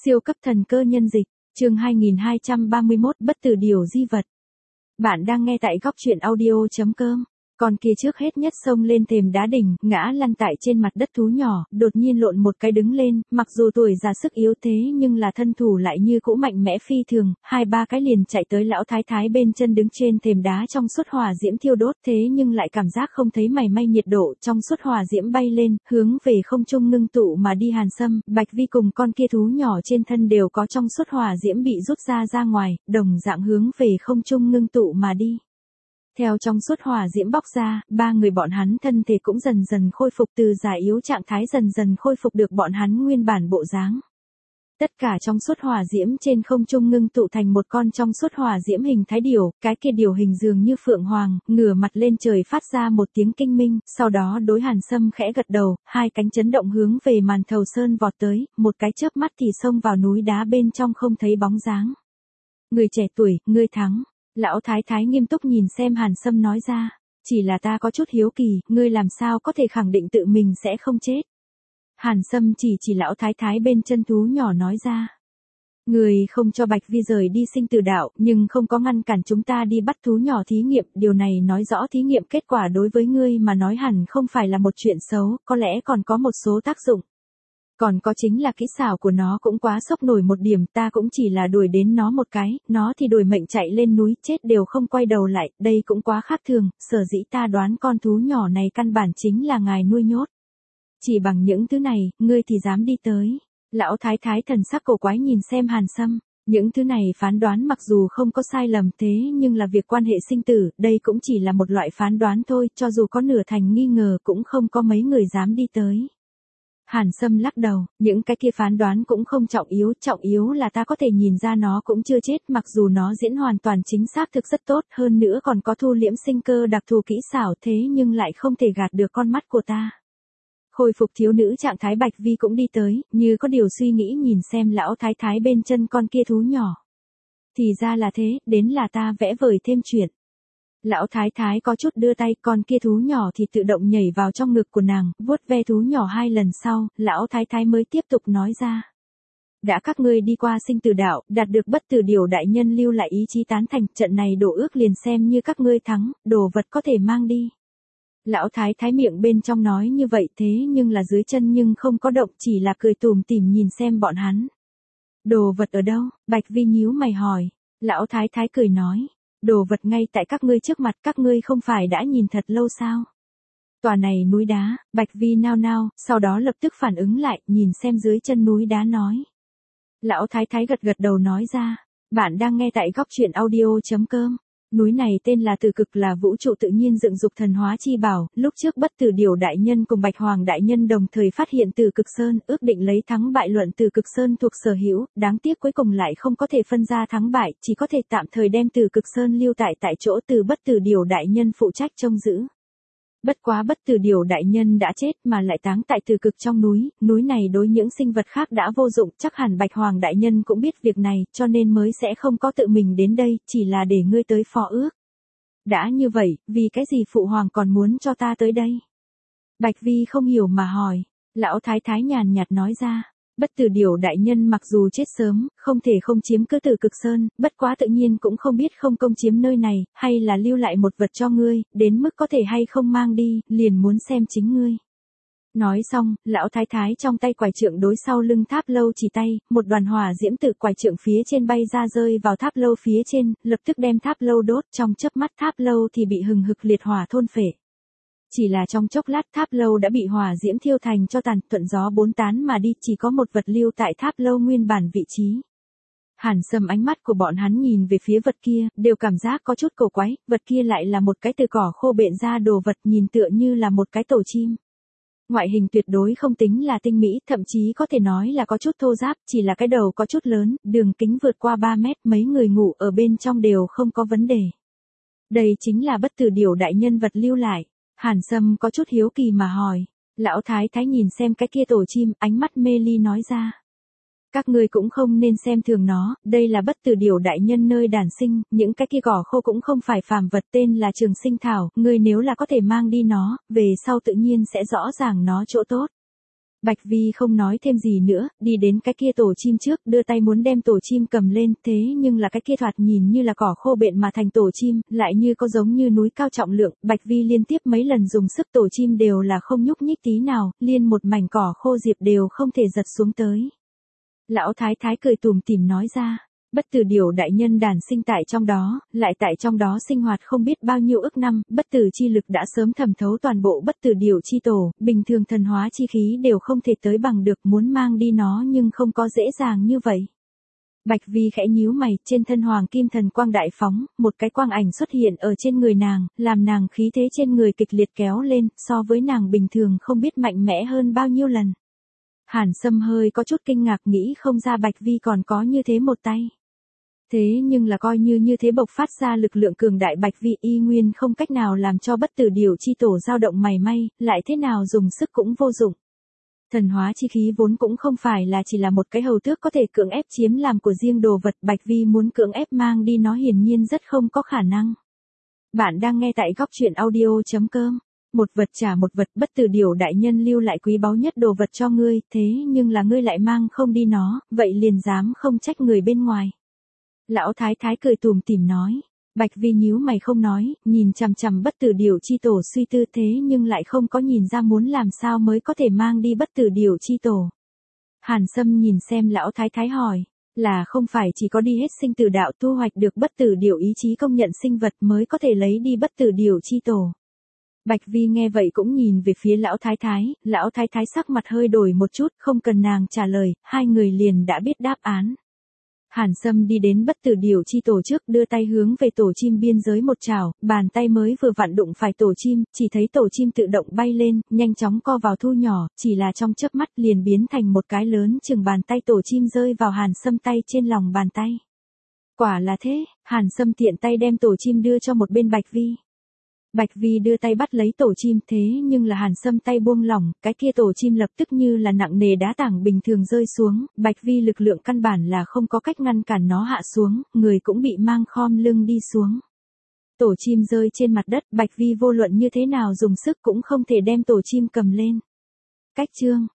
Siêu cấp thần cơ nhân dịch, chương 2231 bất tử điều di vật. Bạn đang nghe tại góc truyện audio.com. Con kia trước hết nhất xông lên thềm đá đỉnh, ngã lăn tại trên mặt đất thú nhỏ, đột nhiên lộn một cái đứng lên, mặc dù tuổi già sức yếu thế nhưng là thân thủ lại như cũ mạnh mẽ phi thường, hai ba cái liền chạy tới lão thái thái bên chân đứng trên thềm đá trong suốt hỏa diễm thiêu đốt thế nhưng lại cảm giác không thấy mảy may nhiệt độ, trong suốt hỏa diễm bay lên, hướng về không trung ngưng tụ mà đi. Hàn Sâm, Bạch Vi cùng con kia thú nhỏ trên thân đều có trong suốt hỏa diễm bị rút ra ngoài, đồng dạng hướng về không trung ngưng tụ mà đi. Theo trong suốt hỏa diễm bóc ra, ba người bọn hắn thân thể cũng dần dần khôi phục từ già yếu trạng thái dần dần khôi phục được bọn hắn nguyên bản bộ dáng. Tất cả trong suốt hỏa diễm trên không trung ngưng tụ thành một con trong suốt hỏa diễm hình thái điểu, cái kia điểu hình dường như phượng hoàng, ngửa mặt lên trời phát ra một tiếng kinh minh, sau đó đối Hàn Sâm khẽ gật đầu, hai cánh chấn động hướng về Màn Thầu Sơn vọt tới, một cái chớp mắt thì xông vào núi đá bên trong không thấy bóng dáng. Người trẻ tuổi, ngươi thắng. Lão thái thái nghiêm túc nhìn xem Hàn Sâm nói ra, chỉ là ta có chút hiếu kỳ, ngươi làm sao có thể khẳng định tự mình sẽ không chết. Hàn Sâm chỉ lão thái thái bên chân thú nhỏ nói ra. Ngươi không cho Bạch Vi rời đi sinh tử đạo, nhưng không có ngăn cản chúng ta đi bắt thú nhỏ thí nghiệm, điều này nói rõ thí nghiệm kết quả đối với ngươi mà nói hẳn không phải là một chuyện xấu, có lẽ còn có một số tác dụng. Còn có chính là kỹ xảo của nó cũng quá sốc nổi một điểm, ta cũng chỉ là đuổi đến nó một cái, nó thì đuổi mệnh chạy lên núi chết đều không quay đầu lại, đây cũng quá khác thường, sở dĩ ta đoán con thú nhỏ này căn bản chính là ngài nuôi nhốt. Chỉ bằng những thứ này, ngươi thì dám đi tới. Lão thái thái thần sắc cổ quái nhìn xem Hàn Sâm, những thứ này phán đoán mặc dù không có sai lầm thế nhưng là việc quan hệ sinh tử, đây cũng chỉ là một loại phán đoán thôi, cho dù có nửa thành nghi ngờ cũng không có mấy người dám đi tới. Hàn Sâm lắc đầu, những cái kia phán đoán cũng không trọng yếu là ta có thể nhìn ra nó cũng chưa chết, mặc dù nó diễn hoàn toàn chính xác thực rất tốt, hơn nữa còn có thu liễm sinh cơ đặc thù kỹ xảo thế nhưng lại không thể gạt được con mắt của ta. Khôi phục thiếu nữ trạng thái Bạch Vi cũng đi tới, như có điều suy nghĩ nhìn xem lão thái thái bên chân con kia thú nhỏ. Thì ra là thế, đến là ta vẽ vời thêm chuyện. Lão thái thái có chút đưa tay, con kia thú nhỏ thì tự động nhảy vào trong ngực của nàng, vuốt ve thú nhỏ hai lần sau, lão thái thái mới tiếp tục nói ra. Đã các ngươi đi qua sinh tử đạo, đạt được bất tử điều đại nhân lưu lại ý chí tán thành, trận này đổ ước liền xem như các ngươi thắng, đồ vật có thể mang đi. Lão thái thái miệng bên trong nói như vậy thế nhưng là dưới chân nhưng không có động, chỉ là cười tủm tỉm nhìn xem bọn hắn. Đồ vật ở đâu? Bạch Vi nhíu mày hỏi. Lão thái thái cười nói. Đồ vật ngay tại các ngươi trước mặt, các ngươi không phải đã nhìn thật lâu sao? Tòa này núi đá, Bạch Vi nao nao, sau đó lập tức phản ứng lại, nhìn xem dưới chân núi đá nói. Lão thái thái gật đầu nói ra, bạn đang nghe tại góc truyện audio.com. Núi này tên là Từ Cực, là vũ trụ tự nhiên dựng dục thần hóa chi bảo, lúc trước bất tử điều đại nhân cùng Bạch Hoàng đại nhân đồng thời phát hiện Từ Cực Sơn, ước định lấy thắng bại luận Từ Cực Sơn thuộc sở hữu, đáng tiếc cuối cùng lại không có thể phân ra thắng bại, chỉ có thể tạm thời đem Từ Cực Sơn lưu tại chỗ từ bất tử điều đại nhân phụ trách trông giữ. Bất quá bất tử điều đại nhân đã chết mà lại táng tại Từ Cực trong núi này đối những sinh vật khác đã vô dụng, chắc hẳn Bạch Hoàng đại nhân cũng biết việc này, cho nên mới sẽ không có tự mình đến đây, chỉ là để ngươi tới phó ước. Đã như vậy, vì cái gì phụ hoàng còn muốn cho ta tới đây? Bạch Vi không hiểu mà hỏi, lão thái thái nhàn nhạt nói ra. Bất tử điều đại nhân mặc dù chết sớm, không thể không chiếm cứ Từ Cực Sơn, bất quá tự nhiên cũng không biết không công chiếm nơi này, hay là lưu lại một vật cho ngươi, đến mức có thể hay không mang đi, liền muốn xem chính ngươi. Nói xong, lão thái thái trong tay quải trượng đối sau lưng tháp lâu chỉ tay, một đoàn hỏa diễm từ quải trượng phía trên bay ra rơi vào tháp lâu phía trên, lập tức đem tháp lâu đốt, trong chớp mắt tháp lâu thì bị hừng hực liệt hỏa thôn phệ. Chỉ là trong chốc lát tháp lâu đã bị hỏa diễm thiêu thành cho tàn, thuận gió bốn tán mà đi, chỉ có một vật lưu tại tháp lâu nguyên bản vị trí. Hàn Sâm ánh mắt của bọn hắn nhìn về phía vật kia, đều cảm giác có chút cổ quái, vật kia lại là một cái từ cỏ khô bện ra đồ vật nhìn tựa như là một cái tổ chim. Ngoại hình tuyệt đối không tính là tinh mỹ, thậm chí có thể nói là có chút thô ráp, chỉ là cái đầu có chút lớn, đường kính vượt qua 3 mét, mấy người ngủ ở bên trong đều không có vấn đề. Đây chính là bất tử điều đại nhân vật lưu lại. Hàn Sâm có chút hiếu kỳ mà hỏi, lão thái thái nhìn xem cái kia tổ chim, ánh mắt mê ly nói ra. Các ngươi cũng không nên xem thường nó, đây là bất tử điều đại nhân nơi đản sinh, những cái kia cỏ khô cũng không phải phàm vật, tên là trường sinh thảo, ngươi nếu là có thể mang đi nó, về sau tự nhiên sẽ rõ ràng nó chỗ tốt. Bạch Vi không nói thêm gì nữa, đi đến cái kia tổ chim trước, đưa tay muốn đem tổ chim cầm lên, thế nhưng là cái kia thoạt nhìn như là cỏ khô bện mà thành tổ chim, lại như có giống như núi cao trọng lượng, Bạch Vi liên tiếp mấy lần dùng sức tổ chim đều là không nhúc nhích tí nào, liên một mảnh cỏ khô diệp đều không thể giật xuống tới. Lão thái thái cười tủm tỉm nói ra. Bất tử điểu đại nhân đản sinh tại trong đó, lại tại trong đó sinh hoạt không biết bao nhiêu ức năm, bất tử chi lực đã sớm thẩm thấu toàn bộ bất tử điểu chi tổ, bình thường thần hóa chi khí đều không thể tới bằng được, muốn mang đi nó nhưng không có dễ dàng như vậy. Bạch Vi khẽ nhíu mày, trên thân hoàng kim thần quang đại phóng, một cái quang ảnh xuất hiện ở trên người nàng, làm nàng khí thế trên người kịch liệt kéo lên, so với nàng bình thường không biết mạnh mẽ hơn bao nhiêu lần. Hàn Sâm hơi có chút kinh ngạc, nghĩ không ra Bạch Vi còn có như thế một tay. Thế nhưng là coi như thế bộc phát ra lực lượng cường đại, Bạch Vi y nguyên không cách nào làm cho bất tử điểu chi tổ dao động mảy may, lại thế nào dùng sức cũng vô dụng. Thần hóa chi khí vốn cũng không phải là chỉ là một cái hầu tước có thể cưỡng ép chiếm làm của riêng đồ vật, Bạch Vi muốn cưỡng ép mang đi nó hiển nhiên rất không có khả năng. Bạn đang nghe tại góc truyện audio.com. Một vật trả một vật, bất tử điểu đại nhân lưu lại quý báu nhất đồ vật cho ngươi, thế nhưng là ngươi lại mang không đi nó, vậy liền dám không trách người bên ngoài. Lão thái thái cười tủm tỉm nói. Bạch Vi nhíu mày không nói, nhìn chằm chằm bất tử điểu chi tổ suy tư, thế nhưng lại không có nhìn ra muốn làm sao mới có thể mang đi bất tử điểu chi tổ. Hàn Sâm nhìn xem lão thái thái hỏi, là không phải chỉ có đi hết sinh tử đạo thu hoạch được bất tử điểu ý chí công nhận sinh vật mới có thể lấy đi bất tử điểu chi tổ. Bạch Vi nghe vậy cũng nhìn về phía lão thái thái sắc mặt hơi đổi một chút, không cần nàng trả lời, hai người liền đã biết đáp án. Hàn Sâm đi đến bất tử điểu chi tổ trước, đưa tay hướng về tổ chim biên giới một chảo, bàn tay mới vừa vặn đụng phải tổ chim, chỉ thấy tổ chim tự động bay lên, nhanh chóng co vào thu nhỏ, chỉ là trong chớp mắt liền biến thành một cái lớn chừng bàn tay tổ chim rơi vào Hàn Sâm tay trên lòng bàn tay. Quả là thế, Hàn Sâm tiện tay đem tổ chim đưa cho một bên Bạch Vi. Bạch Vi đưa tay bắt lấy tổ chim, thế nhưng là Hàn Sâm tay buông lỏng, cái kia tổ chim lập tức như là nặng nề đá tảng bình thường rơi xuống, Bạch Vi lực lượng căn bản là không có cách ngăn cản nó hạ xuống, người cũng bị mang khom lưng đi xuống. Tổ chim rơi trên mặt đất, Bạch Vi vô luận như thế nào dùng sức cũng không thể đem tổ chim cầm lên. Cách chương